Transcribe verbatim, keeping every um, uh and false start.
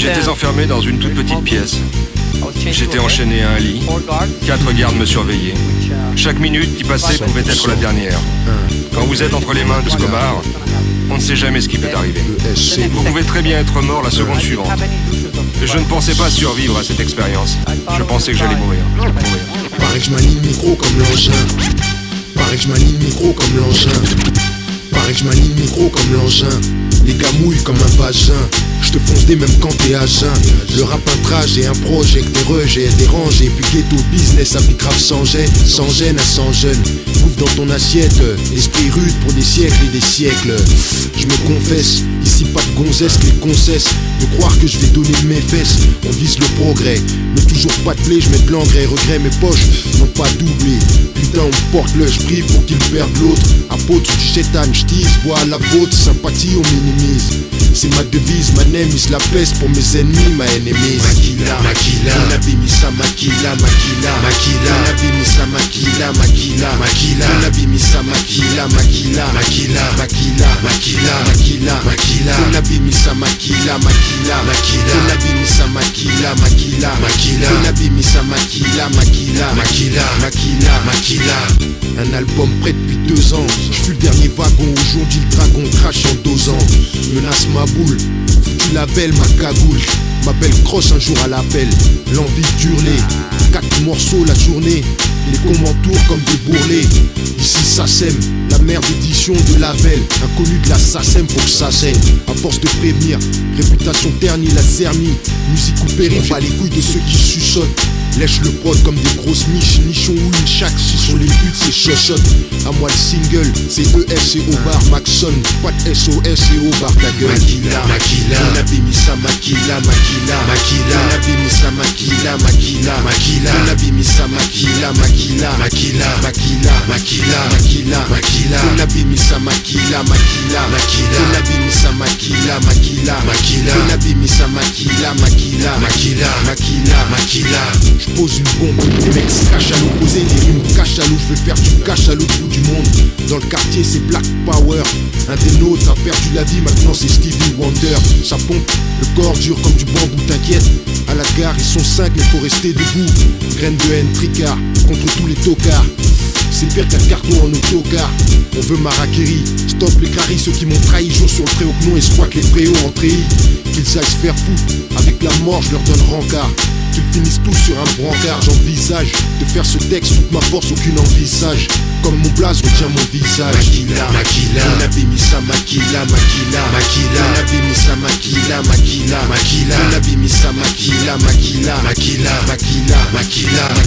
J'étais enfermé dans une toute petite pièce. J'étais enchaîné à un lit. Quatre gardes me surveillaient. Chaque minute qui passait pouvait être la dernière. Quand vous êtes entre les mains de Escobar, on ne sait jamais ce qui peut arriver. Vous pouvez très bien être mort la seconde suivante. Je ne pensais pas survivre à cette expérience. Je pensais que j'allais mourir. mourir. Pareil que je manie le micro comme l'engin. Pareil que je manie le micro comme l'engin. Pareil que je manie le micro comme l'engin. Les gars mouillent comme un vagin. Je te fonce des même quand t'es à jeun. Le rap un trajet, un projet, des rejets, des rangées. Puis ghetto business, habit grave sans gêne. Sans gêne à cent jeunes. Bouffe dans ton assiette. Esprit rude pour des siècles et des siècles. Je me confesse, ici pas de gonzesse, les concesses. De croire que je vais donner de mes fesses. On vise le progrès, mais toujours pas de blé. Je mets de l'engrais, regret mes poches n'ont pas doublé. Putain on me porte le, je prie pour qu'il perde l'autre. Apôtre du chétan, je tease, bois à la vôtre. Sympathie on minimise. C'est ma devise, ma name is la peste pour mes ennemis, ma ennemie. Maquila, maquila, on a bimi sa maquila, maquila, maquila, on a bimi sa maquila, maquila, maquila, on a bimi sa maquila, maquila, maquila, maquila, maquila, maquila, maquila, on a bimi sa maquila, maquila, maquila, on a bimi sa maquila, maquila, maquila, on a bimi sa maquila, maquila, maquila, maquila, maquila. Un album prêt depuis deux ans. Je fus le dernier wagon, aujourd'hui le dragon crache en deux ans. Menace ma boule, foutu la belle, ma cagoule. Ma belle crosse un jour à l'appel, l'envie d'hurler. Quatre morceaux la journée, les cons m'entourent comme des bourrelets. Ici ça sème, la merde édition de Lavelle. Inconnu de la SACEM, faut que ça saigne. À force de prévenir, réputation ternie, la zermie. Musique ou péril, pas les couilles de ceux qui chuchotent. Lèche le prod comme des grosses niches, nichons ou une chaque, si sont les buts c'est chochotte. À moi le single, c'est E S et au bar Maxon. Pas de S O S et au bar ta gueule. Maquila, maquila, on a bimi sa maquila, maquila, maquila, on a bimi sa maquila, maquila, maquila, on a bimi sa maquila, maquila, maquila, maquila, maquila, maquila, maquila, on a bimi sa maquila, maquila, maquila, on a bimi sa maquila, maquila, maquila, on a bimi sa maquila, maquila, maquila, maquila, maquila. Je pose une bombe, les mecs se cachent à l'opposé, les rimes cachent à l'eau, je vais faire du cash à l'autre bout du monde. Dans le quartier c'est Black Power, un des nôtres a perdu la vie, maintenant c'est Stevie Wonder. Ça pompe, le corps dur comme du bambou, t'inquiète. À la gare ils sont cinq mais faut rester debout. Graine de haine, tricard, contre tous les tocards. C'est pire qu'un carton en autocar. On veut Marakiri, stop les caries, ceux qui m'ont trahi jouent sur le très haut non et squattent les préaux en treillis. Qu'ils aillent se faire foutre, avec la mort je leur donne rencard. Qu'ils finissent tous sur un brancard, j'envisage de faire ce texte, toute ma force, aucune envisage. Comme mon blaze retient mon visage. Maquila, maquila, on a bimi sa maquila, maquila, maquila, on a bimi sa maquila, maquila, maquila, on a bimi sa maquila, maquila, maquila, maquila, maquila,